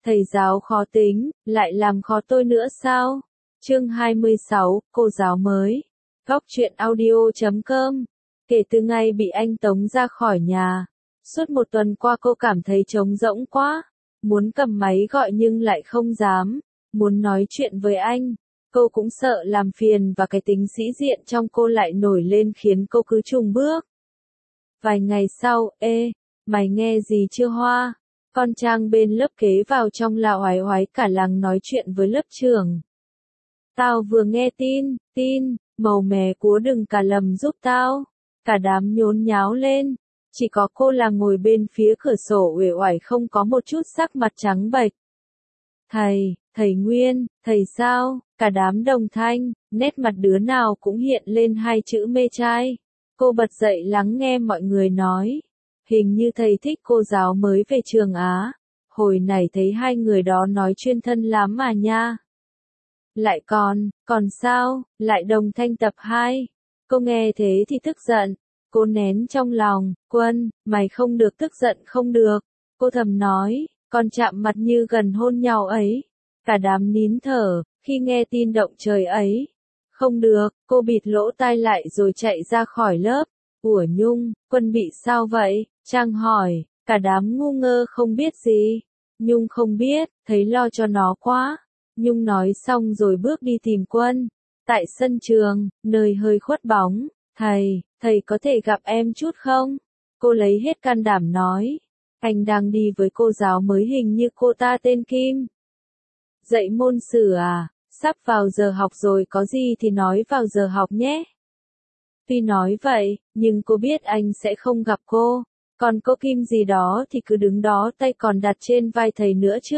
Thầy giáo khó tính, lại làm khó tôi nữa sao? Chương 26, cô giáo mới. Góc truyện audio.com. Kể từ ngày bị anh tống ra khỏi nhà, suốt một tuần qua cô cảm thấy trống rỗng quá. Muốn cầm máy gọi nhưng lại không dám. Muốn nói chuyện với anh, cô cũng sợ làm phiền và cái tính sĩ diện trong cô lại nổi lên khiến cô cứ chùn bước. Vài ngày sau, mày nghe gì chưa Hoa? Con Trang bên lớp kế vào trong là oái oái cả làng nói chuyện với lớp trưởng. Tao vừa nghe tin, màu mè cúa đừng cả lầm giúp tao. Cả đám nhốn nháo lên, chỉ có cô là ngồi bên phía cửa sổ uể oải không có một chút sắc mặt trắng bệch. Thầy Nguyên, thầy sao? Cả đám đồng thanh, nét mặt đứa nào cũng hiện lên hai chữ mê trai. Cô bật dậy lắng nghe mọi người nói. Hình như thầy thích cô giáo mới về trường Á. Hồi nãy thấy hai người đó nói chuyên thân lắm mà nha. Lại còn sao, lại đồng thanh tập 2. Cô nghe thế thì tức giận. Cô nén trong lòng, Quân, mày không được tức giận không được. Cô thầm nói, còn chạm mặt như gần hôn nhau ấy. Cả đám nín thở, khi nghe tin động trời ấy. Không được, cô bịt lỗ tai lại rồi chạy ra khỏi lớp. Ủa Nhung, Quân bị sao vậy? Trang hỏi, cả đám ngu ngơ không biết gì. Nhung không biết, thấy lo cho nó quá. Nhung nói xong rồi bước đi tìm Quân. Tại sân trường, nơi hơi khuất bóng, thầy có thể gặp em chút không? Cô lấy hết can đảm nói. Anh đang đi với cô giáo mới hình như cô ta tên Kim. Dạy môn sử à? Sắp vào giờ học rồi có gì thì nói vào giờ học nhé. Tuy nói vậy, nhưng cô biết anh sẽ không gặp cô. Còn cô Kim gì đó thì cứ đứng đó tay còn đặt trên vai thầy nữa chứ.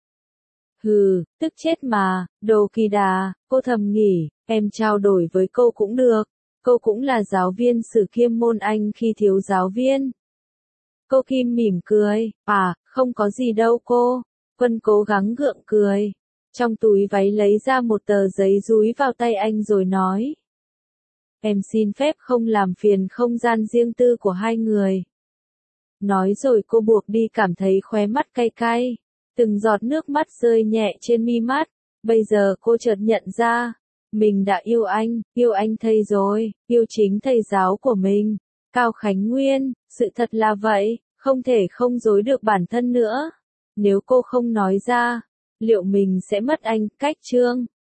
Hừ, tức chết mà, đồ kỳ đà, cô thầm nghĩ, em trao đổi với cô cũng được. Cô cũng là giáo viên sử kiêm môn Anh khi thiếu giáo viên. Cô Kim mỉm cười, không có gì đâu cô. Quân cố gắng gượng cười. Trong túi váy lấy ra một tờ giấy dúi vào tay anh rồi nói. Em xin phép không làm phiền không gian riêng tư của hai người. Nói rồi cô buộc đi cảm thấy khóe mắt cay cay. Từng giọt nước mắt rơi nhẹ trên mi mắt. Bây giờ cô chợt nhận ra. Mình đã yêu anh thầy rồi, yêu chính thầy giáo của mình. Cao Khánh Nguyên, sự thật là vậy, không thể không dối được bản thân nữa. Nếu cô không nói ra, liệu mình sẽ mất anh? Cách chương